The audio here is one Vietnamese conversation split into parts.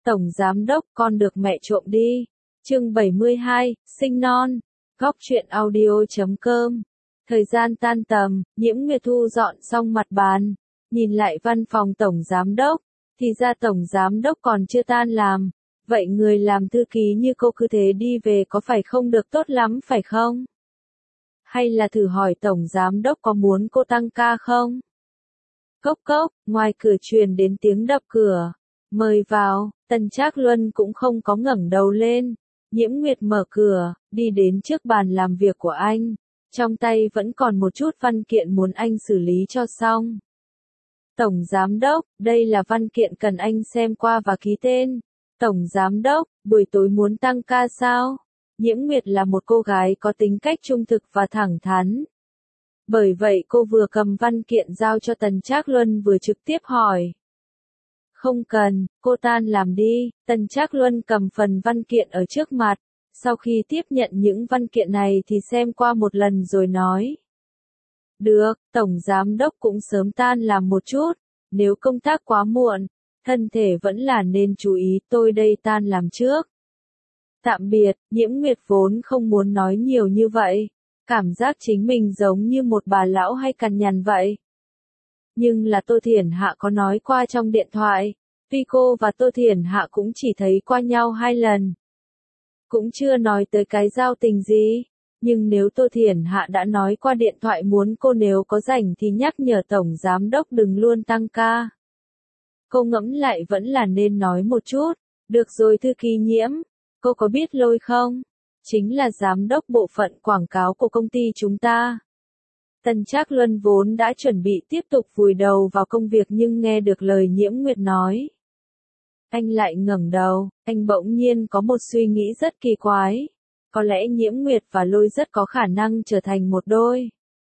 Tổng giám đốc, con được mẹ trộm đi. Chương 72, sinh non. Góc truyện audio.com. Thời gian tan tầm, Nhiễm Nguyệt thu dọn xong mặt bàn, nhìn lại văn phòng tổng giám đốc, thì ra tổng giám đốc còn chưa tan làm. Vậy người làm thư ký như cô cứ thế đi về có phải không được tốt lắm phải không? Hay là thử hỏi tổng giám đốc có muốn cô tăng ca không? Cốc cốc, ngoài cửa truyền đến tiếng đập cửa. Mời vào, Tần Trác Luân cũng không có ngẩng đầu lên. Nhiễm Nguyệt mở cửa, đi đến trước bàn làm việc của anh. Trong tay vẫn còn một chút văn kiện muốn anh xử lý cho xong. Tổng giám đốc, đây là văn kiện cần anh xem qua và ký tên. Tổng giám đốc, buổi tối muốn tăng ca sao? Nhiễm Nguyệt là một cô gái có tính cách trung thực và thẳng thắn. Bởi vậy cô vừa cầm văn kiện giao cho Tần Trác Luân vừa trực tiếp hỏi. Không cần, cô tan làm đi. Tần Trác Luân cầm phần văn kiện ở trước mặt. Sau khi tiếp nhận những văn kiện này thì xem qua một lần rồi nói. Được, Tổng Giám Đốc cũng sớm tan làm một chút. Nếu công tác quá muộn, thân thể vẫn là nên chú ý, tôi đây tan làm trước. Tạm biệt, Nhiễm Nguyệt vốn không muốn nói nhiều như vậy. Cảm giác chính mình giống như một bà lão hay cằn nhằn vậy. Nhưng là Tô Thiển Hạ có nói qua trong điện thoại. Tuy cô và Tô Thiển Hạ cũng chỉ thấy qua nhau 2 lần. Cũng chưa nói tới cái giao tình gì. Nhưng nếu Tô Thiển Hạ đã nói qua điện thoại muốn cô nếu có rảnh thì nhắc nhở Tổng Giám Đốc đừng luôn tăng ca. Cô ngẫm lại vẫn là nên nói một chút. Được rồi thư ký Nhiễm, cô có biết Lôi không? Chính là giám đốc bộ phận quảng cáo của công ty chúng ta. Tần Trác Luân vốn đã chuẩn bị tiếp tục vùi đầu vào công việc nhưng nghe được lời Nhiễm Nguyệt nói. Anh lại ngẩng đầu, anh bỗng nhiên có một suy nghĩ rất kỳ quái. Có lẽ Nhiễm Nguyệt và Lôi rất có khả năng trở thành một đôi.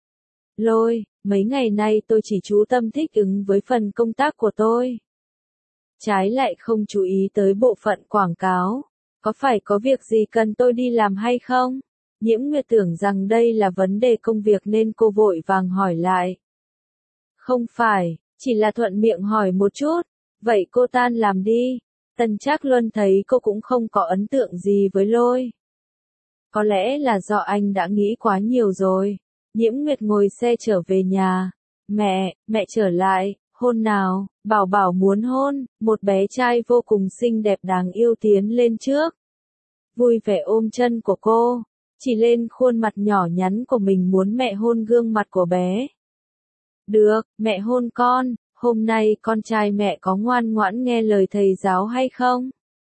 Lôi, mấy ngày nay tôi chỉ chú tâm thích ứng với phần công tác của tôi. Trái lại không chú ý tới bộ phận quảng cáo. Có phải có việc gì cần tôi đi làm hay không? Nhiễm Nguyệt tưởng rằng đây là vấn đề công việc nên cô vội vàng hỏi lại. Không phải, chỉ là thuận miệng hỏi một chút. Vậy cô tan làm đi. Tần Trác Luân thấy cô cũng không có ấn tượng gì với Lôi. Có lẽ là do anh đã nghĩ quá nhiều rồi. Nhiễm Nguyệt ngồi xe trở về nhà. Mẹ trở lại, hôn nào, Bảo Bảo muốn hôn, một bé trai vô cùng xinh đẹp đáng yêu tiến lên trước. Vui vẻ ôm chân của cô, chỉ lên khuôn mặt nhỏ nhắn của mình muốn mẹ hôn gương mặt của bé. Được, mẹ hôn con, hôm nay con trai mẹ có ngoan ngoãn nghe lời thầy giáo hay không?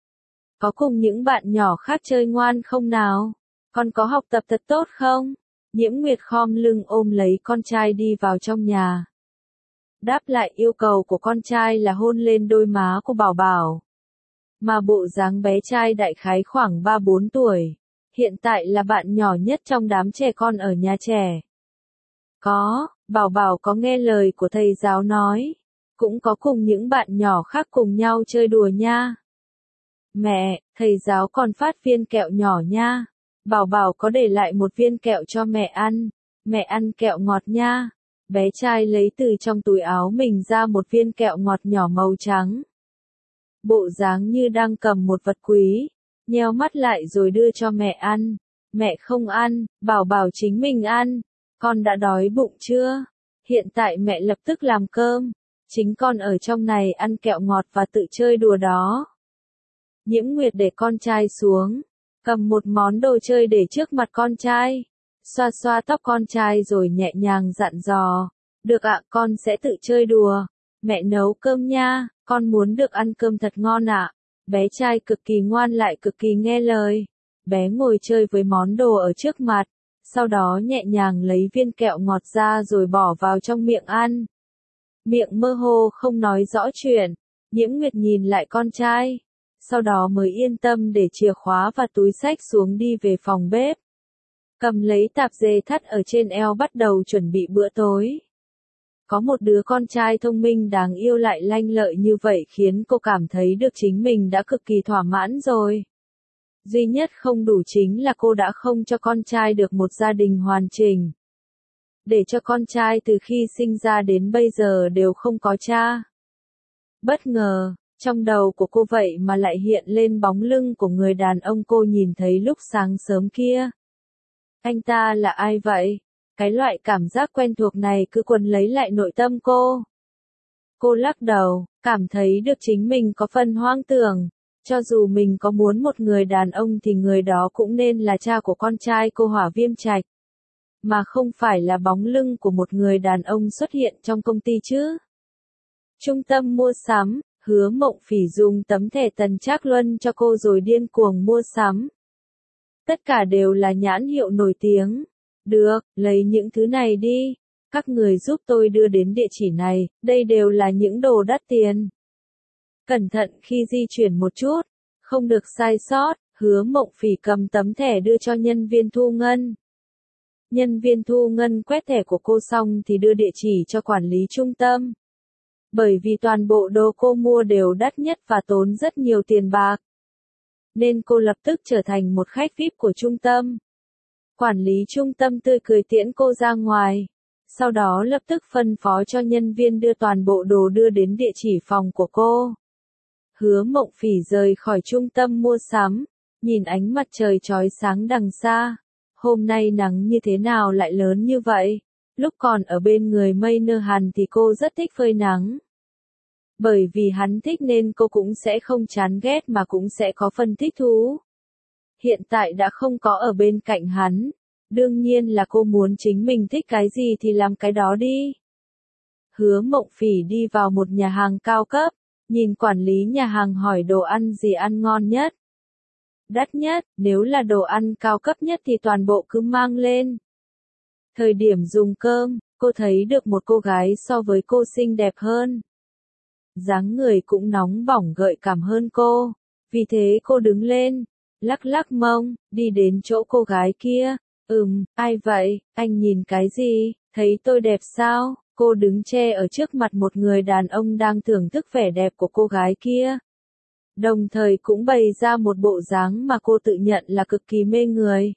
Có cùng những bạn nhỏ khác chơi ngoan không nào? Con có học tập thật tốt không? Nhiễm Nguyệt khom lưng ôm lấy con trai đi vào trong nhà. Đáp lại yêu cầu của con trai là hôn lên đôi má của Bảo Bảo. Mà bộ dáng bé trai đại khái khoảng 3-4 tuổi. Hiện tại là bạn nhỏ nhất trong đám trẻ con ở nhà trẻ. Bảo Bảo có nghe lời của thầy giáo nói. Cũng có cùng những bạn nhỏ khác cùng nhau chơi đùa nha. Mẹ, thầy giáo còn phát viên kẹo nhỏ nha. Bảo Bảo có để lại một viên kẹo cho mẹ ăn. Mẹ ăn kẹo ngọt nha. Bé trai lấy từ trong túi áo mình ra một viên kẹo ngọt nhỏ màu trắng. Bộ dáng như đang cầm một vật quý, nheo mắt lại rồi đưa cho mẹ ăn. Mẹ không ăn, Bảo Bảo chính mình ăn. Con đã đói bụng chưa? Hiện tại mẹ lập tức làm cơm. Chính con ở trong này ăn kẹo ngọt và tự chơi đùa đó. Nhiễm Nguyệt để con trai xuống, cầm một món đồ chơi để trước mặt con trai. Xoa xoa tóc con trai rồi nhẹ nhàng dặn dò. Được ạ, con sẽ tự chơi đùa. Mẹ nấu cơm nha, con muốn được ăn cơm thật ngon ạ. Bé trai cực kỳ ngoan lại cực kỳ nghe lời. Bé ngồi chơi với món đồ ở trước mặt. Sau đó nhẹ nhàng lấy viên kẹo ngọt ra rồi bỏ vào trong miệng ăn. Miệng mơ hồ không nói rõ chuyện. Nhiễm Nguyệt nhìn lại con trai. Sau đó mới yên tâm để chìa khóa và túi xách xuống đi về phòng bếp. Cầm lấy tạp dề thắt ở trên eo bắt đầu chuẩn bị bữa tối. Có một đứa con trai thông minh đáng yêu lại lanh lợi như vậy khiến cô cảm thấy được chính mình đã cực kỳ thỏa mãn rồi. Duy nhất không đủ chính là cô đã không cho con trai được một gia đình hoàn chỉnh. Để cho con trai từ khi sinh ra đến bây giờ đều không có cha. Bất ngờ, Trong đầu của cô vậy mà lại hiện lên bóng lưng của người đàn ông cô nhìn thấy lúc sáng sớm kia. Anh ta là ai vậy? Cái loại cảm giác quen thuộc này cứ quấn lấy lại nội tâm cô. Cô lắc đầu, cảm thấy được chính mình có phần hoang tưởng. Cho dù mình có muốn một người đàn ông thì người đó cũng nên là cha của con trai cô Hỏa Viêm Trạch. Mà không phải là bóng lưng của một người đàn ông xuất hiện trong công ty chứ. Trung tâm mua sắm, Hứa Mộng Phỉ dùng tấm thẻ Tần Trác Luân cho cô rồi điên cuồng mua sắm. Tất cả đều là nhãn hiệu nổi tiếng. Được, lấy những thứ này đi. Các người giúp tôi đưa đến địa chỉ này, đây đều là những đồ đắt tiền. Cẩn thận khi di chuyển một chút, không được sai sót, Hứa Mộng Phỉ cầm tấm thẻ đưa cho nhân viên thu ngân. Nhân viên thu ngân quét thẻ của cô xong thì đưa địa chỉ cho quản lý trung tâm. Bởi vì toàn bộ đồ cô mua đều đắt nhất và tốn rất nhiều tiền bạc. Nên cô lập tức trở thành một khách VIP của trung tâm. Quản lý trung tâm tươi cười tiễn cô ra ngoài. Sau đó lập tức phân phó cho nhân viên đưa toàn bộ đồ đưa đến địa chỉ phòng của cô. Hứa Mộng Phỉ rời khỏi trung tâm mua sắm, nhìn ánh mặt trời chói sáng đằng xa. Hôm nay nắng như thế nào lại lớn như vậy? Lúc còn ở bên người Mây Nơ Hàn thì cô rất thích phơi nắng. Bởi vì hắn thích nên cô cũng sẽ không chán ghét mà cũng sẽ có phần thích thú. Hiện tại đã không có ở bên cạnh hắn. Đương nhiên là cô muốn chính mình thích cái gì thì làm cái đó đi. Hứa Mộng Phỉ đi vào một nhà hàng cao cấp, nhìn quản lý nhà hàng hỏi đồ ăn gì ăn ngon nhất. Đắt nhất, nếu là đồ ăn cao cấp nhất thì toàn bộ cứ mang lên. Thời điểm dùng cơm, cô thấy được một cô gái so với cô xinh đẹp hơn. Dáng người cũng nóng bỏng gợi cảm hơn cô. Vì thế cô đứng lên, lắc lắc mông, đi đến chỗ cô gái kia. Ai vậy, anh nhìn cái gì, thấy tôi đẹp sao? Cô đứng che ở trước mặt một người đàn ông đang thưởng thức vẻ đẹp của cô gái kia. Đồng thời cũng bày ra một bộ dáng mà cô tự nhận là cực kỳ mê người.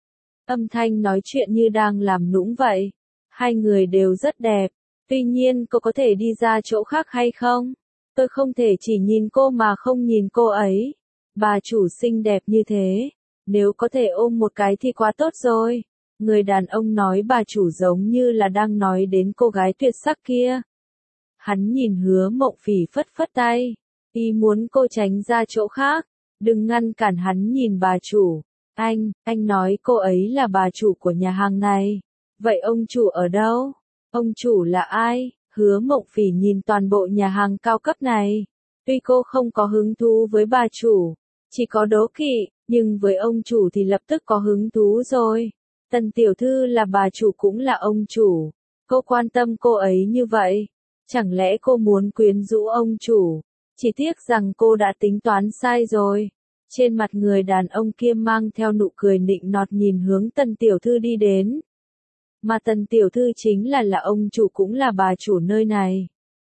Âm thanh nói chuyện như đang làm nũng vậy. Hai người đều rất đẹp. Tuy nhiên cô có thể đi ra chỗ khác hay không? Tôi không thể chỉ nhìn cô mà không nhìn cô ấy. Bà chủ xinh đẹp như thế. Nếu có thể ôm một cái thì quá tốt rồi. Người đàn ông nói bà chủ giống như là đang nói đến cô gái tuyệt sắc kia. Hắn nhìn Hứa Mộng Phỉ phất phất tay. Ý muốn cô tránh ra chỗ khác. Đừng ngăn cản hắn nhìn bà chủ. Anh nói cô ấy là bà chủ của nhà hàng này. Vậy ông chủ ở đâu? Ông chủ là ai? Hứa Mộng Phỉ nhìn toàn bộ nhà hàng cao cấp này. Tuy cô không có hứng thú với bà chủ, chỉ có đố kỵ, nhưng với ông chủ thì lập tức có hứng thú rồi. Tần tiểu thư là bà chủ cũng là ông chủ. Cô quan tâm cô ấy như vậy. Chẳng lẽ cô muốn quyến rũ ông chủ? Chỉ tiếc rằng cô đã tính toán sai rồi. Trên mặt người đàn ông kia mang theo nụ cười nịnh nọt nhìn hướng Tần tiểu thư đi đến. Mà Tần tiểu thư chính là ông chủ cũng là bà chủ nơi này.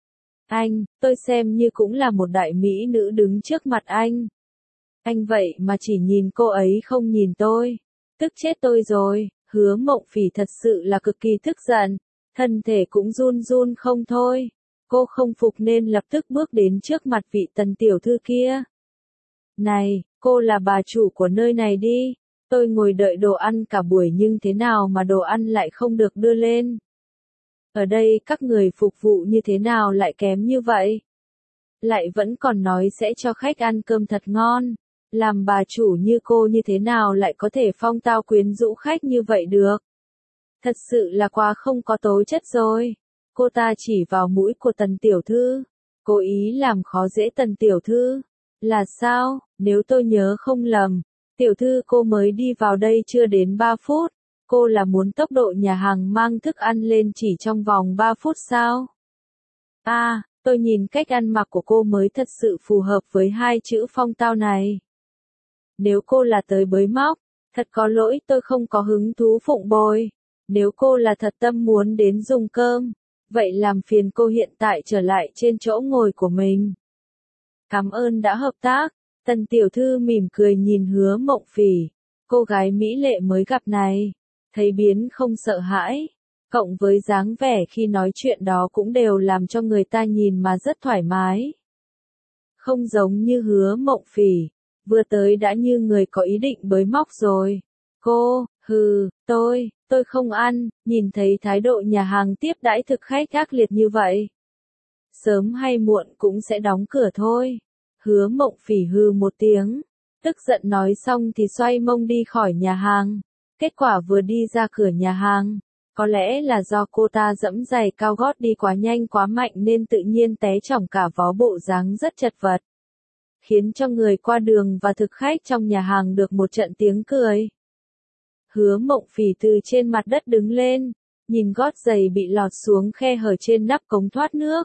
Tôi xem như cũng là một đại mỹ nữ đứng trước mặt anh. Anh vậy mà chỉ nhìn cô ấy không nhìn tôi. Tức chết tôi rồi, Hứa Mộng Phỉ thật sự là cực kỳ tức giận. Thân thể cũng run run không thôi. Cô không phục nên lập tức bước đến trước mặt vị Tần tiểu thư kia. Này, cô là bà chủ của nơi này đi. Tôi ngồi đợi đồ ăn cả buổi nhưng thế nào mà đồ ăn lại không được đưa lên. Ở đây các người phục vụ như thế nào lại kém như vậy? Lại vẫn còn nói sẽ cho khách ăn cơm thật ngon. Làm bà chủ như cô như thế nào lại có thể phong tao quyến rũ khách như vậy được? Thật sự là quá không có tố chất rồi. Cô ta chỉ vào mũi của Tần tiểu thư. Cố ý làm khó dễ Tần tiểu thư. Là sao, nếu tôi nhớ không lầm, tiểu thư cô mới đi vào đây chưa đến 3 phút. Cô là muốn tốc độ nhà hàng mang thức ăn lên chỉ trong vòng 3 phút sao? Tôi nhìn cách ăn mặc của cô mới thật sự phù hợp với hai chữ phong tao này. Nếu cô là tới bới móc, thật có lỗi tôi không có hứng thú phụng bồi. Nếu cô là thật tâm muốn đến dùng cơm, vậy làm phiền cô hiện tại trở lại trên chỗ ngồi của mình. Cảm ơn đã hợp tác. Tần tiểu thư mỉm cười nhìn Hứa Mộng Phỉ. Cô gái mỹ lệ mới gặp này. Thấy biến không sợ hãi. Cộng với dáng vẻ khi nói chuyện đó cũng đều làm cho người ta nhìn mà rất thoải mái. Không giống như Hứa Mộng Phỉ, vừa tới đã như người có ý định bới móc rồi. Cô, tôi không ăn, nhìn thấy thái độ nhà hàng tiếp đãi thực khách ác liệt như vậy. Sớm hay muộn cũng sẽ đóng cửa thôi. Hứa Mộng Phỉ hừ một tiếng, tức giận nói xong thì xoay mông đi khỏi nhà hàng. Kết quả vừa đi ra cửa nhà hàng, có lẽ là do cô ta dẫm giày cao gót đi quá nhanh quá mạnh nên tự nhiên té chỏng cả vó, bộ dáng rất chật vật, khiến cho người qua đường và thực khách trong nhà hàng được một trận tiếng cười. Hứa Mộng Phỉ từ trên mặt đất đứng lên, nhìn gót giày bị lọt xuống khe hở trên nắp cống thoát nước.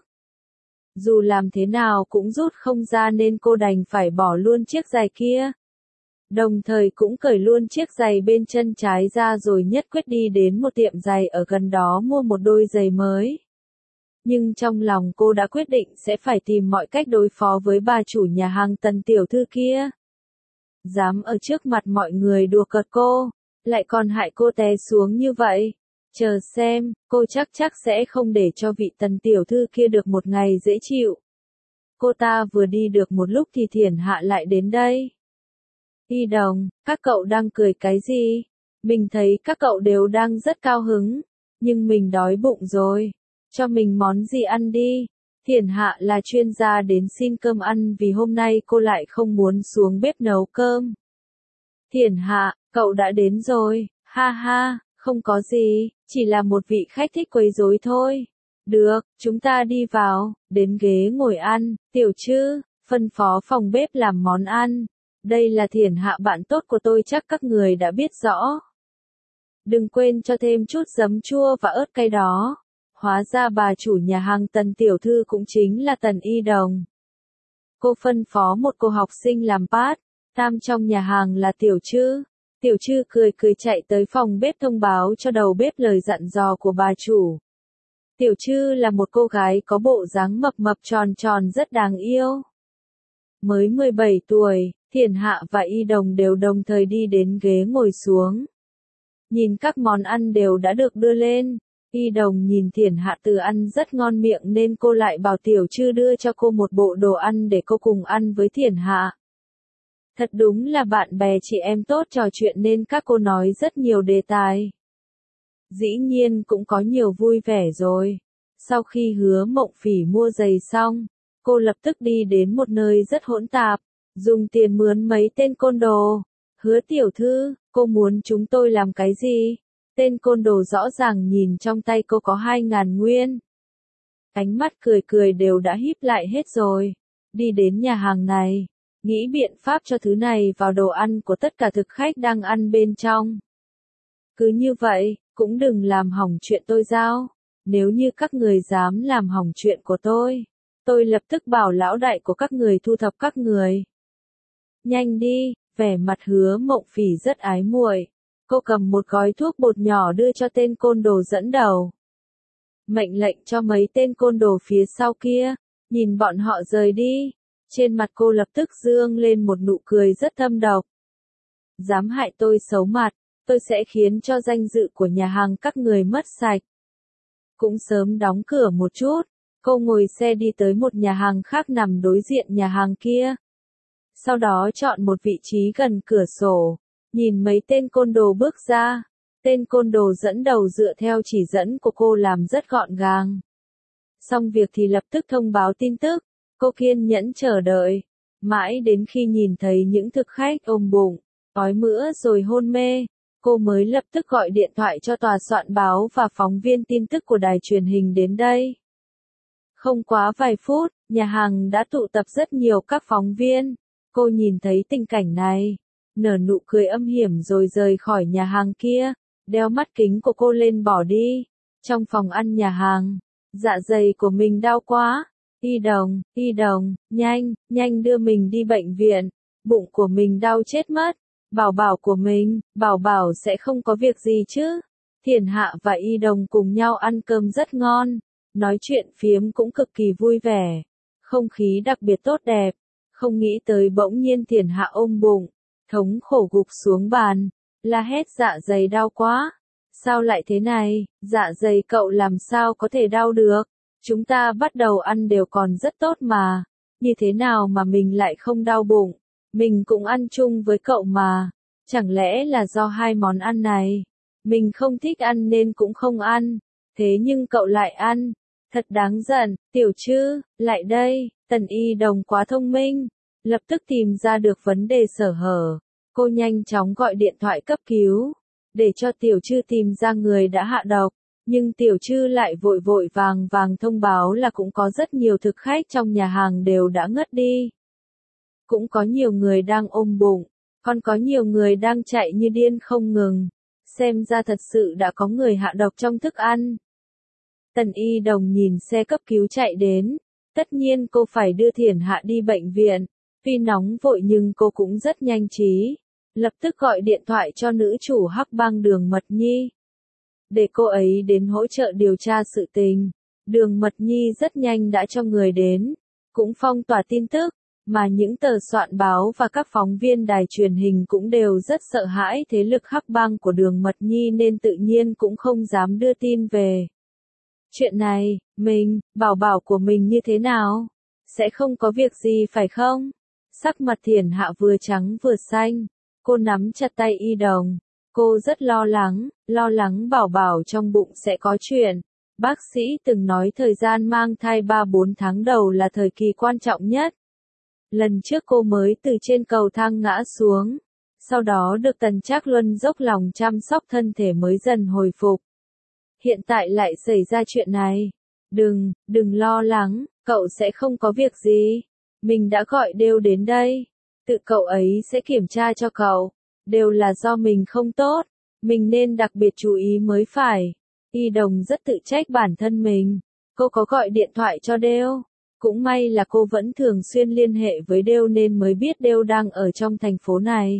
Dù làm thế nào cũng rút không ra nên cô đành phải bỏ luôn chiếc giày kia. Đồng thời cũng cởi luôn chiếc giày bên chân trái ra rồi nhất quyết đi đến một tiệm giày ở gần đó mua một đôi giày mới. Nhưng trong lòng cô đã quyết định sẽ phải tìm mọi cách đối phó với bà chủ nhà hàng Tần tiểu thư kia. Dám ở trước mặt mọi người đùa cợt cô, lại còn hại cô té xuống như vậy. Chờ xem, cô chắc sẽ không để cho vị Tần tiểu thư kia được một ngày dễ chịu. Cô ta vừa đi được một lúc thì Thiển Hạ lại đến đây. Y Đồng, các cậu đang cười cái gì? Mình thấy các cậu đều đang rất cao hứng, nhưng mình đói bụng rồi. Cho mình món gì ăn đi. Thiển Hạ là chuyên gia đến xin cơm ăn vì hôm nay cô lại không muốn xuống bếp nấu cơm. Thiển Hạ, cậu đã đến rồi, ha ha, không có gì, chỉ là một vị khách thích quấy rối thôi. Được, chúng ta đi vào, đến ghế ngồi ăn, Tiểu Trư, phân phó phòng bếp làm món ăn. Đây là Thiển Hạ bạn tốt của tôi, chắc các người đã biết rõ. Đừng quên cho thêm chút giấm chua và ớt cay đó. Hóa ra bà chủ nhà hàng Tần tiểu thư cũng chính là Tần Y Đồng. Cô phân phó một cô học sinh làm part time trong nhà hàng là Tiểu Trư. Tiểu Trư cười chạy tới phòng bếp thông báo cho đầu bếp lời dặn dò của bà chủ. Tiểu Trư là một cô gái có bộ dáng mập tròn rất đáng yêu. Mới 17 tuổi, Thiển Hạ và Y Đồng đều đồng thời đi đến ghế ngồi xuống. Nhìn các món ăn đều đã được đưa lên. Y Đồng nhìn Thiển Hạ tự ăn rất ngon miệng nên cô lại bảo Tiểu Trư đưa cho cô một bộ đồ ăn để cô cùng ăn với Thiển Hạ. Thật đúng là bạn bè chị em tốt trò chuyện nên các cô nói rất nhiều đề tài. Dĩ nhiên cũng có nhiều vui vẻ rồi. Sau khi Hứa Mộng Phỉ mua giày xong, cô lập tức đi đến một nơi rất hỗn tạp, dùng tiền mướn mấy tên côn đồ. Hứa tiểu thư, cô muốn chúng tôi làm cái gì? Tên côn đồ rõ ràng nhìn trong tay cô có 2.000 nguyên. Ánh mắt cười đều đã híp lại hết rồi. Đi đến nhà hàng này, nghĩ biện pháp cho thứ này vào đồ ăn của tất cả thực khách đang ăn bên trong. Cứ như vậy, cũng đừng làm hỏng chuyện tôi giao. Nếu như các người dám làm hỏng chuyện của tôi lập tức bảo lão đại của các người thu thập các người. Nhanh đi, vẻ mặt Hứa Mộng Phỉ rất ái muội. Cô cầm một gói thuốc bột nhỏ đưa cho tên côn đồ dẫn đầu. Mệnh lệnh cho mấy tên côn đồ phía sau kia, nhìn bọn họ rời đi. Trên mặt cô lập tức dương lên một nụ cười rất thâm độc. Dám hại tôi xấu mặt, tôi sẽ khiến cho danh dự của nhà hàng các người mất sạch. Cũng sớm đóng cửa một chút, cô ngồi xe đi tới một nhà hàng khác nằm đối diện nhà hàng kia. Sau đó chọn một vị trí gần cửa sổ, nhìn mấy tên côn đồ bước ra. Tên côn đồ dẫn đầu dựa theo chỉ dẫn của cô làm rất gọn gàng. Xong việc thì lập tức thông báo tin tức. Cô kiên nhẫn chờ đợi, mãi đến khi nhìn thấy những thực khách ôm bụng, ói mửa rồi hôn mê, cô mới lập tức gọi điện thoại cho tòa soạn báo và phóng viên tin tức của đài truyền hình đến đây. Không quá vài phút, nhà hàng đã tụ tập rất nhiều các phóng viên. Cô nhìn thấy tình cảnh này, nở nụ cười âm hiểm rồi rời khỏi nhà hàng kia, đeo mắt kính của cô lên bỏ đi. Trong phòng ăn nhà hàng, dạ dày của mình đau quá. Y Đồng, nhanh đưa mình đi bệnh viện, bụng của mình đau chết mất. Bảo của mình, bảo sẽ không có việc gì chứ. Thiển Hạ và Y Đồng cùng nhau ăn cơm rất ngon, nói chuyện phiếm cũng cực kỳ vui vẻ, không khí đặc biệt tốt đẹp. Không nghĩ tới bỗng nhiên Thiển Hạ ôm bụng, thống khổ gục xuống bàn, la hét dạ dày đau quá. Sao lại thế này, dạ dày cậu làm sao có thể đau được? Chúng ta bắt đầu ăn đều còn rất tốt mà. như thế nào mà mình lại không đau bụng, mình cũng ăn chung với cậu mà, chẳng lẽ là do hai món ăn này, mình không thích ăn nên cũng không ăn, thế nhưng cậu lại ăn, thật đáng giận, Tiểu Trư, lại đây, Tần Y Đồng quá thông minh, lập tức tìm ra được vấn đề sở hở, cô nhanh chóng gọi điện thoại cấp cứu, để cho Tiểu Trư tìm ra người đã hạ độc. Nhưng Tiểu Trư lại vội vội vàng vàng thông báo là cũng có rất nhiều thực khách trong nhà hàng đều đã ngất đi. Cũng có nhiều người đang ôm bụng, còn có nhiều người đang chạy như điên không ngừng. Xem ra thật sự đã có người hạ độc trong thức ăn. Tần Y Đồng nhìn xe cấp cứu chạy đến. Tất nhiên cô phải đưa Thiển Hạ đi bệnh viện. Tuy nóng vội nhưng cô cũng rất nhanh trí. Lập tức gọi điện thoại cho nữ chủ Hắc Bang Đường Mật Nhi, để cô ấy đến hỗ trợ điều tra sự tình. Đường Mật Nhi rất nhanh đã cho người đến, cũng phong tỏa tin tức, mà những tờ soạn báo và các phóng viên đài truyền hình cũng đều rất sợ hãi thế lực Hắc Bang của Đường Mật Nhi nên tự nhiên cũng không dám đưa tin về. Chuyện này, bảo bảo của mình như thế nào? Sẽ không có việc gì phải không? Sắc mặt Thiển Hạ vừa trắng vừa xanh, cô nắm chặt tay Y Đồng. Cô rất lo lắng bảo bảo trong bụng sẽ có chuyện. Bác sĩ từng nói thời gian mang thai 3-4 tháng đầu là thời kỳ quan trọng nhất. Lần trước cô mới từ trên cầu thang ngã xuống. Sau đó được Tần Trác Luân dốc lòng chăm sóc thân thể mới dần hồi phục. Hiện tại lại xảy ra chuyện này. Đừng lo lắng, cậu sẽ không có việc gì. Mình đã gọi Đêu đến đây. Tự cậu ấy sẽ kiểm tra cho cậu. Đều là do mình không tốt, mình nên đặc biệt chú ý mới phải. Y Đồng rất tự trách bản thân mình. Cô có gọi điện thoại cho Đêu. Cũng may là cô vẫn thường xuyên liên hệ với Đêu nên mới biết Đêu đang ở trong thành phố này.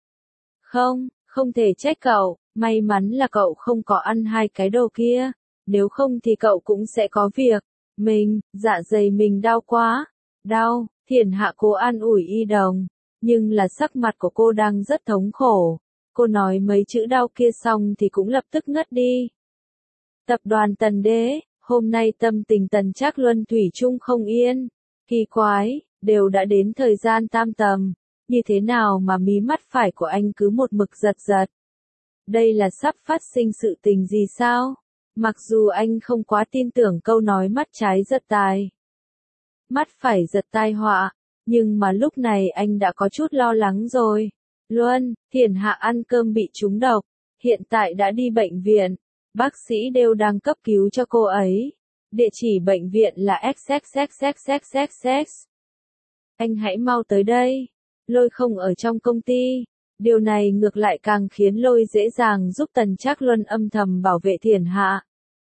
Không thể trách cậu, may mắn là cậu không có ăn hai cái đồ kia. Nếu không thì cậu cũng sẽ có việc. Dạ dày mình đau quá. Đau, Thiển Hạ cố an ủi Y Đồng. Nhưng là sắc mặt của cô đang rất thống khổ. Cô nói mấy chữ đau kia xong thì cũng lập tức ngất đi. Tập đoàn Tần Đế, hôm nay tâm tình Tần Trác Luân thủy chung không yên. Kỳ quái, đều đã đến thời gian tam tầm. Như thế nào mà mí mắt phải của anh cứ một mực giật giật? Đây là sắp phát sinh sự tình gì sao? Mặc dù anh không quá tin tưởng câu nói mắt trái giật tài, mắt phải giật tai họa. Nhưng mà lúc này anh đã có chút lo lắng rồi. Luân, Thiển Hạ ăn cơm bị trúng độc, hiện tại đã đi bệnh viện. Bác sĩ đều đang cấp cứu cho cô ấy. Địa chỉ bệnh viện là XXXXXXX. Anh hãy mau tới đây. Lôi không ở trong công ty. Điều này ngược lại càng khiến Lôi dễ dàng giúp Tần Trác Luân âm thầm bảo vệ Thiển Hạ.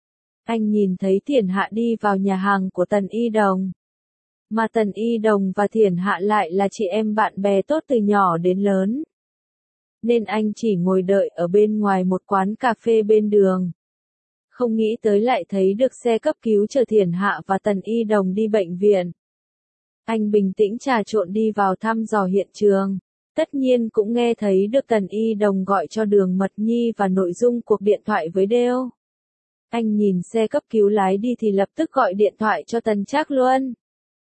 Anh nhìn thấy Thiển Hạ đi vào nhà hàng của Tần Y Đồng. Mà Tần Y Đồng và Thiển Hạ lại là chị em bạn bè tốt từ nhỏ đến lớn. Nên anh chỉ ngồi đợi ở bên ngoài một quán cà phê bên đường. Không nghĩ tới lại thấy được xe cấp cứu chở Thiển Hạ và Tần Y Đồng đi bệnh viện. Anh bình tĩnh trà trộn đi vào thăm dò hiện trường. Tất nhiên cũng nghe thấy được Tần Y Đồng gọi cho Đường Mật Nhi và nội dung cuộc điện thoại với Đêu. Anh nhìn xe cấp cứu lái đi thì lập tức gọi điện thoại cho Tần Trác Luân.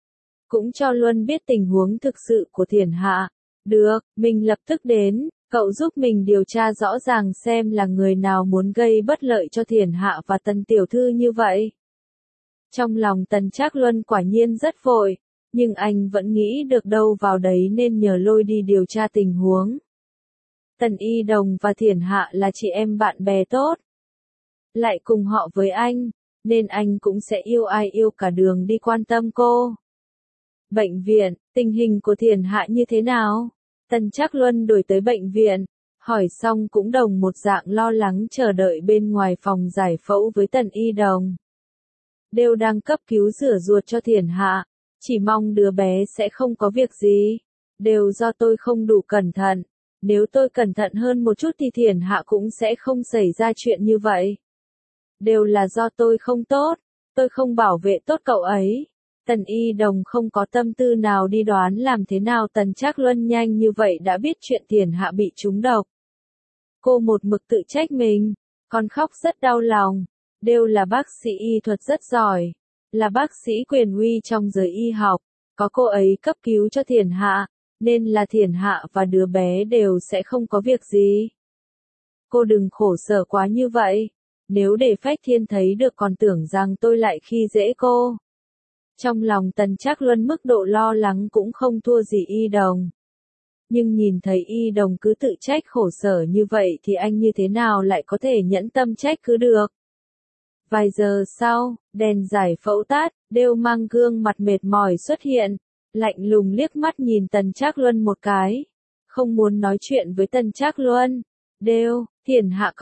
Cũng cho Luân biết tình huống thực sự của Thiển Hạ. Được, mình lập tức đến, cậu giúp mình điều tra rõ ràng xem là người nào muốn gây bất lợi cho Thiển Hạ và Tần tiểu thư như vậy. Trong lòng Tần Trác Luân quả nhiên rất vội, nhưng anh vẫn nghĩ được đâu vào đấy nên nhờ Lôi đi điều tra tình huống. Tần Y Đồng và Thiển Hạ là chị em bạn bè tốt. Lại cùng họ với anh, nên anh cũng sẽ yêu ai yêu cả đường đi quan tâm cô. Bệnh viện, tình hình của Thiển Hạ như thế nào? Tần Trác Luân đuổi tới bệnh viện, hỏi xong cũng đồng một dạng lo lắng chờ đợi bên ngoài phòng giải phẫu với Tần Y Đồng. Đều đang cấp cứu rửa ruột cho Thiển Hạ, chỉ mong đứa bé sẽ không có việc gì. Đều do tôi không đủ cẩn thận, nếu tôi cẩn thận hơn một chút thì Thiển Hạ cũng sẽ không xảy ra chuyện như vậy. Đều là do tôi không tốt, tôi không bảo vệ tốt cậu ấy. Tần Y Đồng không có tâm tư nào đi đoán làm thế nào Tần Trác Luân nhanh như vậy đã biết chuyện Thiển Hạ bị trúng độc. Cô một mực tự trách mình, còn khóc rất đau lòng. Đều là bác sĩ y thuật rất giỏi, là bác sĩ quyền uy trong giới y học, có cô ấy cấp cứu cho Thiển Hạ, nên là Thiển Hạ và đứa bé đều sẽ không có việc gì. Cô đừng khổ sở quá như vậy, nếu để Phách Thiên thấy được còn tưởng rằng tôi lại khi dễ cô. Trong lòng Tần Trác Luân mức độ lo lắng cũng không thua gì Y Đồng. Nhưng nhìn thấy Y Đồng cứ tự trách khổ sở như vậy thì anh như thế nào lại có thể nhẫn tâm trách cứ được. Vài giờ sau, đèn giải phẫu tắt, Đêu mang gương mặt mệt mỏi xuất hiện, lạnh lùng liếc mắt nhìn Tần Trác Luân một cái. Không muốn nói chuyện với Tần Trác Luân. Đêu, Thiển Hạ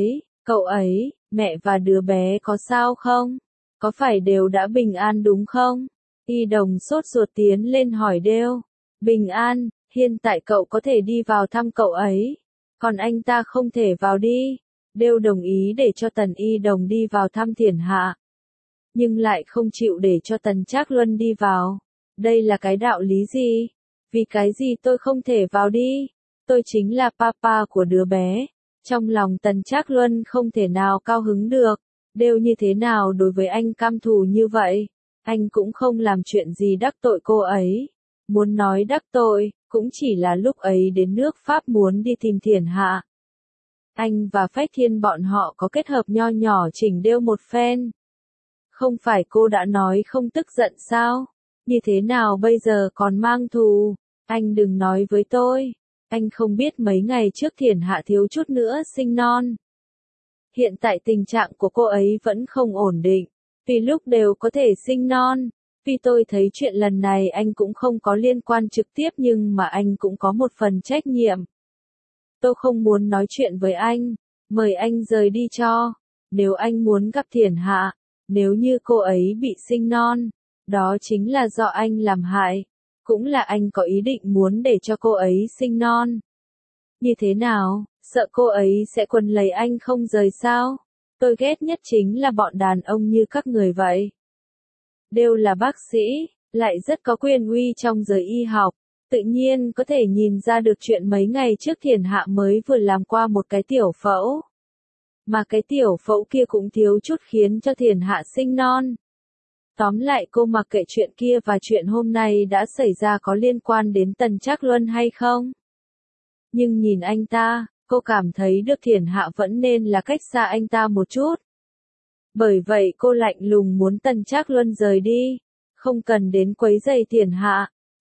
cậu ấy, mẹ và đứa bé có sao không? Có phải đều đã bình an đúng không? Y Đồng sốt ruột tiến lên hỏi Đêu. Bình an, hiện tại cậu có thể đi vào thăm cậu ấy. Còn anh ta không thể vào đi. Đêu đồng ý để cho Tần Y Đồng đi vào thăm Thiển Hạ. Nhưng lại không chịu để cho Tần Trác Luân đi vào. Đây là cái đạo lý gì? Vì cái gì tôi không thể vào đi? Tôi chính là papa của đứa bé. Trong lòng Tần Trác Luân không thể nào cao hứng được. Đêu như thế nào đối với anh cam thù như vậy? Anh cũng không làm chuyện gì đắc tội cô ấy. Muốn nói đắc tội, cũng chỉ là lúc ấy đến nước Pháp muốn đi tìm Thiển Hạ. Anh và Phách Thiên bọn họ có kết hợp nho nhỏ chỉnh Đêu một phen. Không phải cô đã nói không tức giận sao? Như thế nào bây giờ còn mang thù? Anh đừng nói với tôi. Anh không biết mấy ngày trước Thiển Hạ thiếu chút nữa sinh non. Hiện tại tình trạng của cô ấy vẫn không ổn định. Vì lúc đều có thể sinh non. Vì tôi thấy chuyện lần này anh cũng không có liên quan trực tiếp nhưng mà anh cũng có một phần trách nhiệm. Tôi không muốn nói chuyện với anh. Mời anh rời đi cho. Nếu anh muốn gặp Thiển Hạ, nếu như cô ấy bị sinh non, đó chính là do anh làm hại. Cũng là anh có ý định muốn để cho cô ấy sinh non. Như thế nào, sợ cô ấy sẽ quấn lấy anh không rời sao? Tôi ghét nhất chính là bọn đàn ông như các người vậy. Đều là bác sĩ, lại rất có quyền uy trong giới y học. Tự nhiên có thể nhìn ra được chuyện mấy ngày trước Thiển Hạ mới vừa làm qua một cái tiểu phẫu. Mà cái tiểu phẫu kia cũng thiếu chút khiến cho Thiển Hạ sinh non. Tóm lại cô mặc kệ chuyện kia và chuyện hôm nay đã xảy ra có liên quan đến Tần Trác Luân hay không. Nhưng nhìn anh ta, cô cảm thấy được Thiển Hạ vẫn nên là cách xa anh ta một chút. Bởi vậy cô lạnh lùng muốn Tần Trác Luân rời đi. Không cần đến quấy rầy Thiển Hạ.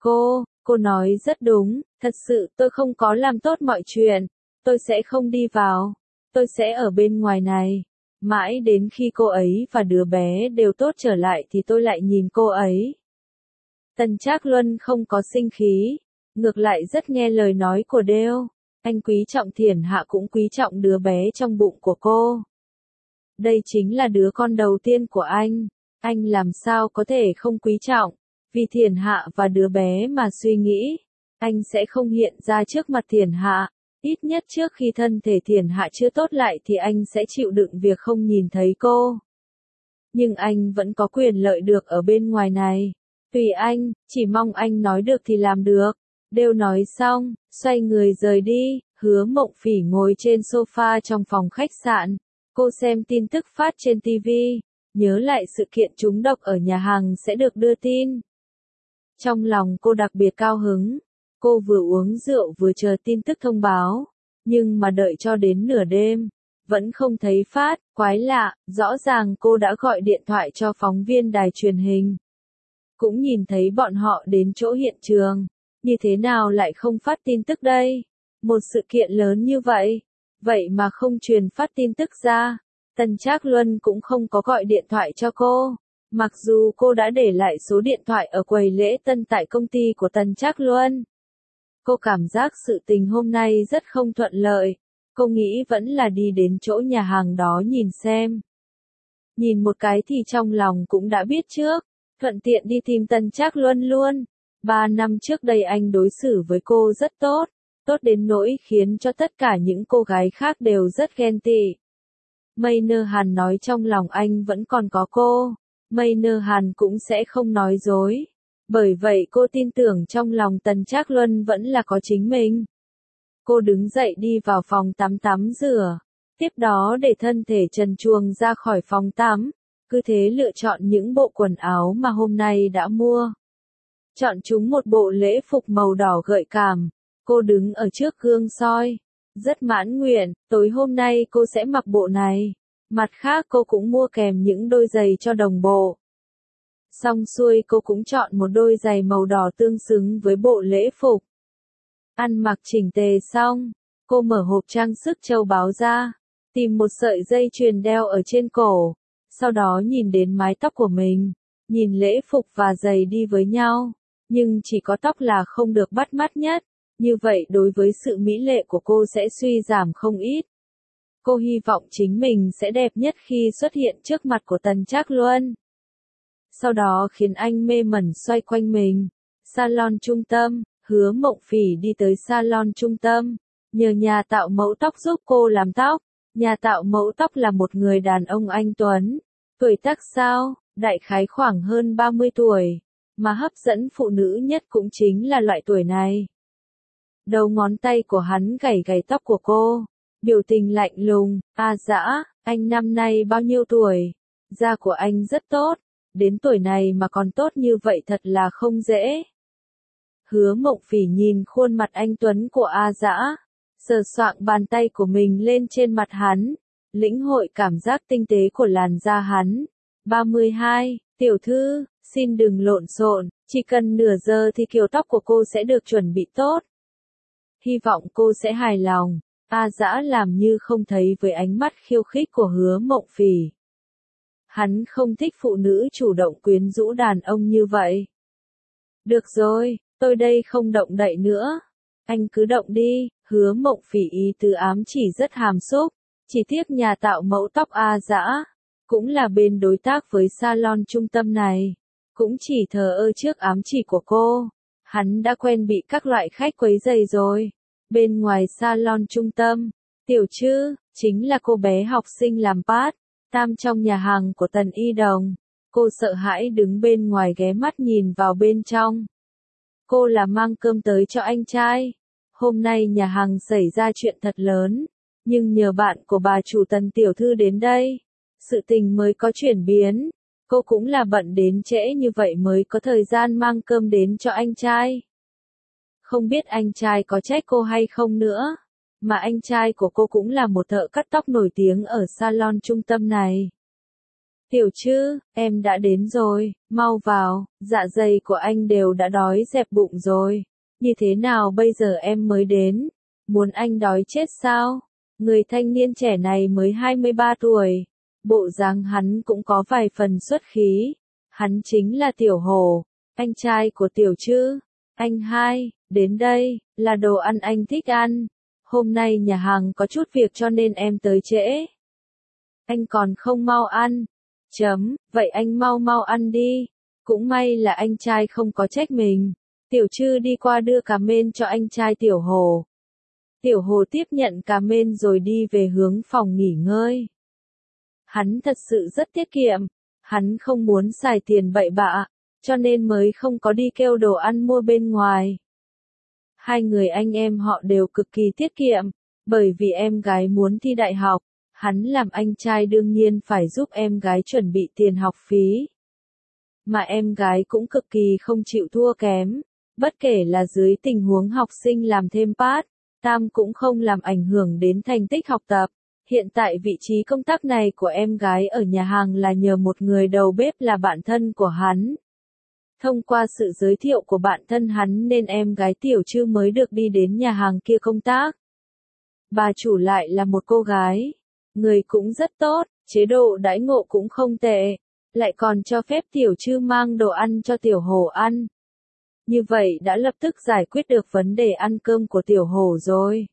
Cô nói rất đúng, thật sự tôi không có làm tốt mọi chuyện. Tôi sẽ không đi vào. Tôi sẽ ở bên ngoài này. Mãi đến khi cô ấy và đứa bé đều tốt trở lại thì tôi lại nhìn cô ấy. Tần Trác Luân không có sinh khí. Ngược lại rất nghe lời nói của Đêu. Anh quý trọng Thiển Hạ cũng quý trọng đứa bé trong bụng của cô. Đây chính là đứa con đầu tiên của anh. Anh làm sao có thể không quý trọng. Vì Thiển Hạ và đứa bé mà suy nghĩ. Anh sẽ không hiện ra trước mặt Thiển Hạ. Ít nhất trước khi thân thể Thiển Hạ chưa tốt lại thì anh sẽ chịu đựng việc không nhìn thấy cô. Nhưng anh vẫn có quyền lợi được ở bên ngoài này. Tùy anh, chỉ mong anh nói được thì làm được. Đều nói xong, xoay người rời đi, Hứa Mộng Phỉ ngồi trên sofa trong phòng khách sạn. Cô xem tin tức phát trên TV, nhớ lại sự kiện trúng độc ở nhà hàng sẽ được đưa tin. Trong lòng cô đặc biệt cao hứng. Cô vừa uống rượu vừa chờ tin tức thông báo, nhưng mà đợi cho đến nửa đêm, vẫn không thấy phát, quái lạ, rõ ràng cô đã gọi điện thoại cho phóng viên đài truyền hình. Cũng nhìn thấy bọn họ đến chỗ hiện trường, như thế nào lại không phát tin tức đây? Một sự kiện lớn như vậy, vậy mà không truyền phát tin tức ra. Tần Trác Luân cũng không có gọi điện thoại cho cô, mặc dù cô đã để lại số điện thoại ở quầy lễ tân tại công ty của Tần Trác Luân. Cô cảm giác sự tình hôm nay rất không thuận lợi. Cô nghĩ vẫn là đi đến chỗ nhà hàng đó nhìn xem. Nhìn một cái thì trong lòng cũng đã biết trước. Thuận tiện đi tìm Tần Trác Luân luôn. 3 năm trước đây anh đối xử với cô rất tốt. Tốt đến nỗi khiến cho tất cả những cô gái khác đều rất ghen tị. Mây Nơ Hàn nói trong lòng anh vẫn còn có cô. Mây Nơ Hàn cũng sẽ không nói dối. Bởi vậy cô tin tưởng trong lòng Tần Trác Luân vẫn là có chính mình. Cô đứng dậy đi vào phòng tắm tắm rửa. Tiếp đó để thân thể trần truồng ra khỏi phòng tắm. Cứ thế lựa chọn những bộ quần áo mà hôm nay đã mua. chọn chúng một bộ lễ phục màu đỏ gợi cảm. Cô đứng ở trước gương soi, rất mãn nguyện, tối hôm nay cô sẽ mặc bộ này. Mặt khác cô cũng mua kèm những đôi giày cho đồng bộ. Xong xuôi cô cũng chọn một đôi giày màu đỏ tương xứng với bộ lễ phục. Ăn mặc chỉnh tề xong, cô mở hộp trang sức châu báu ra, tìm một sợi dây chuyền đeo ở trên cổ, sau đó nhìn đến mái tóc của mình, nhìn lễ phục và giày đi với nhau, nhưng chỉ có tóc là không được bắt mắt nhất, như vậy đối với sự mỹ lệ của cô sẽ suy giảm không ít. Cô hy vọng chính mình sẽ đẹp nhất khi xuất hiện trước mặt của Tần Trác Luân. Sau đó khiến anh mê mẩn xoay quanh mình. Salon trung tâm, Hứa Mộng Phỉ đi tới salon trung tâm, nhờ nhà tạo mẫu tóc giúp cô làm tóc. Nhà tạo mẫu tóc là một người đàn ông anh tuấn. Tuổi tác sao? Đại khái khoảng hơn 30 tuổi. Mà hấp dẫn phụ nữ nhất cũng chính là loại tuổi này. Đầu ngón tay của hắn gảy gảy tóc của cô. Biểu tình lạnh lùng, Dã, anh năm nay bao nhiêu tuổi? Da của anh rất tốt, đến tuổi này mà còn tốt như vậy thật là không dễ. Hứa Mộng Phỉ nhìn khuôn mặt anh tuấn của Dã, sờ soạng bàn tay của mình lên trên mặt hắn, lĩnh hội cảm giác tinh tế của làn da hắn. 32, tiểu thư, xin đừng lộn xộn, chỉ cần nửa giờ thì kiểu tóc của cô sẽ được chuẩn bị tốt. Hy vọng cô sẽ hài lòng. Dã làm như không thấy với ánh mắt khiêu khích của Hứa Mộng Phỉ. Hắn không thích phụ nữ chủ động quyến rũ đàn ông như vậy. Được rồi, tôi đây không động đậy nữa. Anh cứ động đi, Hứa Mộng Phỉ ý tứ ám chỉ rất hàm xúc. Chỉ tiếc nhà tạo mẫu tóc Dã, cũng là bên đối tác với salon trung tâm này, cũng chỉ thờ ơ trước ám chỉ của cô. Hắn đã quen bị các loại khách quấy rầy rồi. Bên ngoài salon trung tâm, Tiểu Trư, chính là cô bé học sinh làm part-time trong nhà hàng của Tần Y Đồng. Cô sợ hãi đứng bên ngoài ghé mắt nhìn vào bên trong. Cô là mang cơm tới cho anh trai. Hôm nay nhà hàng xảy ra chuyện thật lớn, nhưng nhờ bạn của bà chủ Tần Tiểu Thư đến đây, sự tình mới có chuyển biến. Cô cũng là bận đến trễ như vậy mới có thời gian mang cơm đến cho anh trai. Không biết anh trai có trách cô hay không nữa, mà anh trai của cô cũng là một thợ cắt tóc nổi tiếng ở salon trung tâm này. Tiểu Trư, em đã đến rồi, mau vào, dạ dày của anh đều đã đói dẹp bụng rồi. Như thế nào bây giờ em mới đến? Muốn anh đói chết sao? Người thanh niên trẻ này mới 23 tuổi. Bộ dáng hắn cũng có vài phần xuất khí. Hắn chính là Tiểu Hồ, anh trai của Tiểu Trư. Anh hai, đến đây, là đồ ăn anh thích ăn. Hôm nay nhà hàng có chút việc cho nên em tới trễ. Anh còn không mau ăn. Vậy anh mau ăn đi. Cũng may là anh trai không có trách mình. Tiểu Trư đi qua đưa cà mên cho anh trai Tiểu Hồ. Tiểu Hồ tiếp nhận cà mên rồi đi về hướng phòng nghỉ ngơi. Hắn thật sự rất tiết kiệm. Hắn không muốn xài tiền bậy bạ, cho nên mới không có đi kêu đồ ăn mua bên ngoài. Hai người anh em họ đều cực kỳ tiết kiệm, bởi vì em gái muốn thi đại học, hắn làm anh trai đương nhiên phải giúp em gái chuẩn bị tiền học phí. Mà em gái cũng cực kỳ không chịu thua kém, bất kể là dưới tình huống học sinh làm thêm part-time cũng không làm ảnh hưởng đến thành tích học tập. Hiện tại vị trí công tác này của em gái ở nhà hàng là nhờ một người đầu bếp là bạn thân của hắn. Thông qua sự giới thiệu của bạn thân hắn nên em gái Tiểu Trư mới được đi đến nhà hàng kia công tác. Bà chủ lại là một cô gái, người cũng rất tốt, chế độ đãi ngộ cũng không tệ, lại còn cho phép Tiểu Trư mang đồ ăn cho Tiểu Hồ ăn. Như vậy đã lập tức giải quyết được vấn đề ăn cơm của Tiểu Hồ rồi.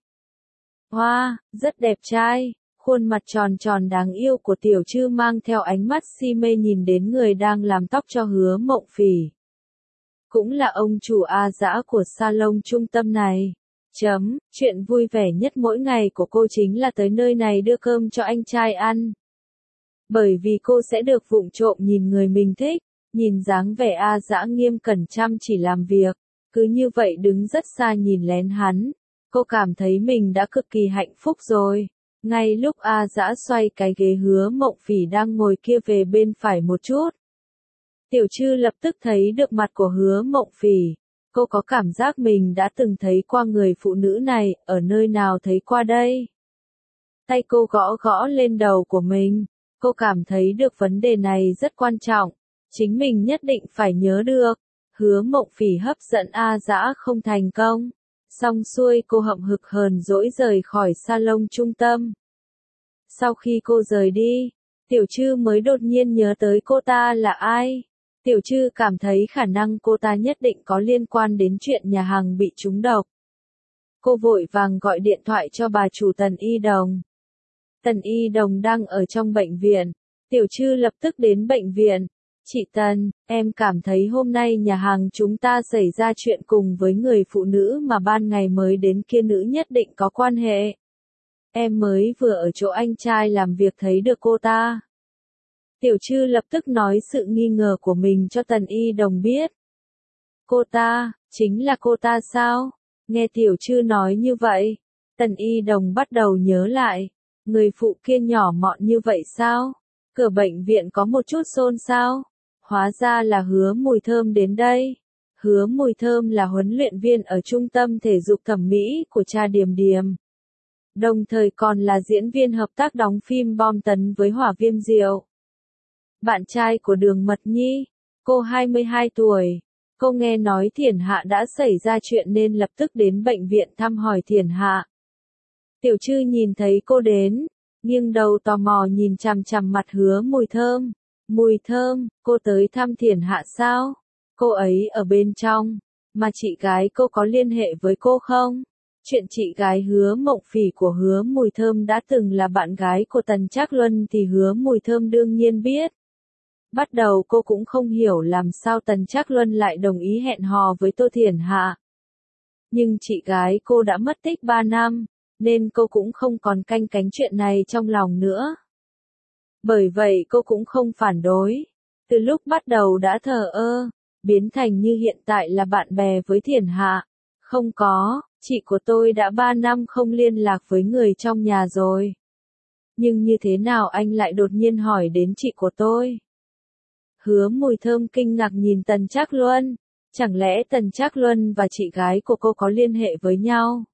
Hoa, rất đẹp trai. Khuôn mặt tròn tròn đáng yêu của Tiểu Trư mang theo ánh mắt si mê nhìn đến người đang làm tóc cho Hứa Mộng Phỉ. Cũng là ông chủ Dã của salon trung tâm này. Chuyện vui vẻ nhất mỗi ngày của cô chính là tới nơi này đưa cơm cho anh trai ăn. Bởi vì cô sẽ được vụng trộm nhìn người mình thích, nhìn dáng vẻ Dã nghiêm cẩn chăm chỉ làm việc, cứ như vậy đứng rất xa nhìn lén hắn. Cô cảm thấy mình đã cực kỳ hạnh phúc rồi. Ngay lúc Dã xoay cái ghế Hứa Mộng Phỉ đang ngồi kia về bên phải một chút, Tiểu Trư lập tức thấy được mặt của Hứa Mộng Phỉ. Cô có cảm giác mình đã từng thấy qua người phụ nữ này, ở nơi nào thấy qua đây. Tay cô gõ gõ lên đầu của mình. Cô cảm thấy được vấn đề này rất quan trọng. Chính mình nhất định phải nhớ được. Hứa Mộng Phỉ hấp dẫn A Dã không thành công. Xong xuôi cô hậm hực hờn dỗi rời khỏi salon trung tâm. Sau khi cô rời đi, Tiểu Trư mới đột nhiên nhớ tới cô ta là ai. Tiểu Trư cảm thấy khả năng cô ta nhất định có liên quan đến chuyện nhà hàng bị trúng độc. Cô vội vàng gọi điện thoại cho bà chủ Tần Y Đồng. Tần Y Đồng đang ở trong bệnh viện. Tiểu Trư lập tức đến bệnh viện. Chị Tần, em cảm thấy hôm nay nhà hàng chúng ta xảy ra chuyện cùng với người phụ nữ mà ban ngày mới đến kia nữ nhất định có quan hệ. Em mới vừa ở chỗ anh trai làm việc thấy được cô ta. Tiểu Trư lập tức nói sự nghi ngờ của mình cho Tần Y Đồng biết. Cô ta, chính là cô ta sao? Nghe Tiểu Trư nói như vậy, Tần Y Đồng bắt đầu nhớ lại. Người phụ kia nhỏ mọn như vậy sao? Cửa bệnh viện có một chút xôn xao. Hóa ra là Hứa Mùi Thơm đến đây. Hứa Mùi Thơm là huấn luyện viên ở trung tâm thể dục thẩm mỹ của cha Điềm Điềm. Đồng thời còn là diễn viên hợp tác đóng phim bom tấn với Hỏa Viêm Diệu. Bạn trai của Đường Mật Nhi. Cô 22 tuổi. Cô nghe nói Thiển Hạ đã xảy ra chuyện nên lập tức đến bệnh viện thăm hỏi Thiển Hạ. Tiểu Trư nhìn thấy cô đến, nghiêng đầu tò mò nhìn chằm chằm mặt Hứa Mùi Thơm. Mùi Thơm, cô tới thăm Thiển Hạ sao? Cô ấy ở bên trong, mà chị gái cô có liên hệ với cô không? Chuyện chị gái Hứa Mộng Phỉ của Hứa Mùi Thơm đã từng là bạn gái của Tần Trác Luân thì Hứa Mùi Thơm đương nhiên biết. Bắt đầu cô cũng không hiểu làm sao Tần Trác Luân lại đồng ý hẹn hò với Tô Thiển Hạ. Nhưng chị gái cô đã mất tích 3 năm, nên cô cũng không còn canh cánh chuyện này trong lòng nữa. Bởi vậy cô cũng không phản đối. Từ lúc bắt đầu đã thờ ơ, biến thành như hiện tại là bạn bè với Thiển Hạ. Không có, chị của tôi đã 3 năm không liên lạc với người trong nhà rồi. Nhưng như thế nào anh lại đột nhiên hỏi đến chị của tôi? Hứa Mùi Thơm kinh ngạc nhìn Tần Trác Luân. Chẳng lẽ Tần Trác Luân và chị gái của cô có liên hệ với nhau?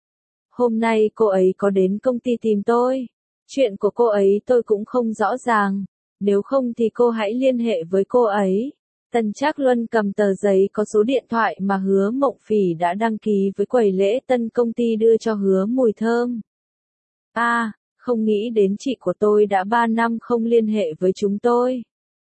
Hôm nay cô ấy có đến công ty tìm tôi. Chuyện của cô ấy tôi cũng không rõ ràng. Nếu không thì cô hãy liên hệ với cô ấy. Tần Trác Luân cầm tờ giấy có số điện thoại mà Hứa Mộng Phỉ đã đăng ký với quầy lễ tân công ty đưa cho Hứa Mùi Thơm. Không nghĩ đến chị của tôi đã 3 năm không liên hệ với chúng tôi.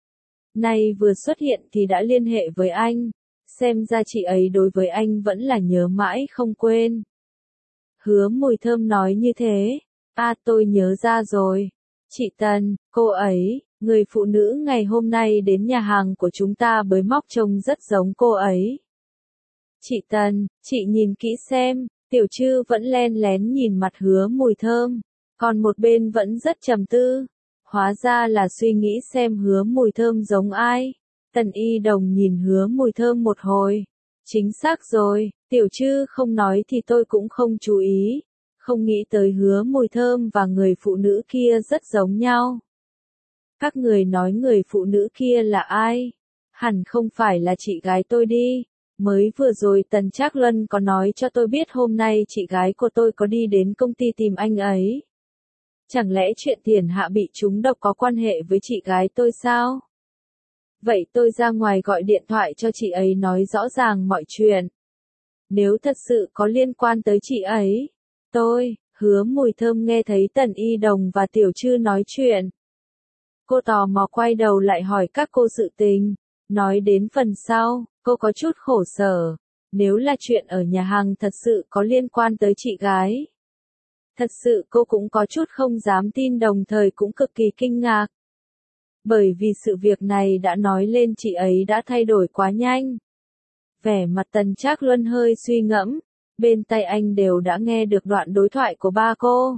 Nay vừa xuất hiện thì đã liên hệ với anh. Xem ra chị ấy đối với anh vẫn là nhớ mãi không quên. Hứa Mùi Thơm nói như thế. Tôi nhớ ra rồi. Chị Tần, cô ấy, người phụ nữ ngày hôm nay đến nhà hàng của chúng ta bới móc trông rất giống cô ấy. Chị Tần, chị nhìn kỹ xem. Tiểu Trư vẫn len lén nhìn mặt Hứa Mùi Thơm. Còn một bên vẫn rất trầm tư. Hóa ra là suy nghĩ xem Hứa Mùi Thơm giống ai. Tần Y Đồng nhìn Hứa Mùi Thơm một hồi. Chính xác rồi, Tiểu Trư không nói thì tôi cũng không chú ý. Không nghĩ tới Hứa Mùi Thơm và người phụ nữ kia rất giống nhau. Các người nói người phụ nữ kia là ai? Hẳn không phải là chị gái tôi đi. Mới vừa rồi Tần Trác Luân có nói cho tôi biết hôm nay chị gái của tôi có đi đến công ty tìm anh ấy. Chẳng lẽ chuyện Thiển Hạ bị trúng độc có quan hệ với chị gái tôi sao? Vậy tôi ra ngoài gọi điện thoại cho chị ấy nói rõ ràng mọi chuyện. Nếu thật sự có liên quan tới chị ấy, Hứa Mùi Thơm nghe thấy Tần Y Đồng và Tiểu Trư nói chuyện. Cô tò mò quay đầu lại hỏi các cô sự tình. Nói đến phần sau, cô có chút khổ sở. Nếu là chuyện ở nhà hàng thật sự có liên quan tới chị gái. Thật sự cô cũng có chút không dám tin đồng thời cũng cực kỳ kinh ngạc. Bởi vì sự việc này đã nói lên chị ấy đã thay đổi quá nhanh. Vẻ mặt Tần Trác Luân hơi suy ngẫm. Bên tai anh đều đã nghe được đoạn đối thoại của ba cô.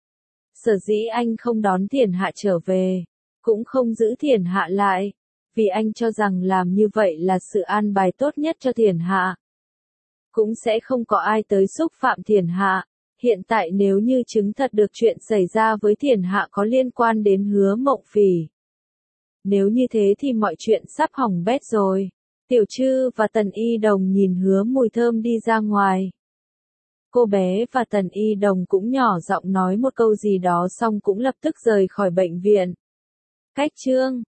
Sở dĩ anh không đón Thiển Hạ trở về, cũng không giữ Thiển Hạ lại, vì anh cho rằng làm như vậy là sự an bài tốt nhất cho Thiển Hạ. Cũng sẽ không có ai tới xúc phạm Thiển Hạ. Hiện tại nếu như chứng thật được chuyện xảy ra với Thiển Hạ có liên quan đến Hứa Mộng Phỉ, nếu như thế thì mọi chuyện sắp hỏng bét rồi. Tiểu Trư và Tần Y Đồng nhìn Hứa Mùi Thơm đi ra ngoài. Cô bé và Tần Y Đồng cũng nhỏ giọng nói một câu gì đó xong cũng lập tức rời khỏi bệnh viện. Cách chương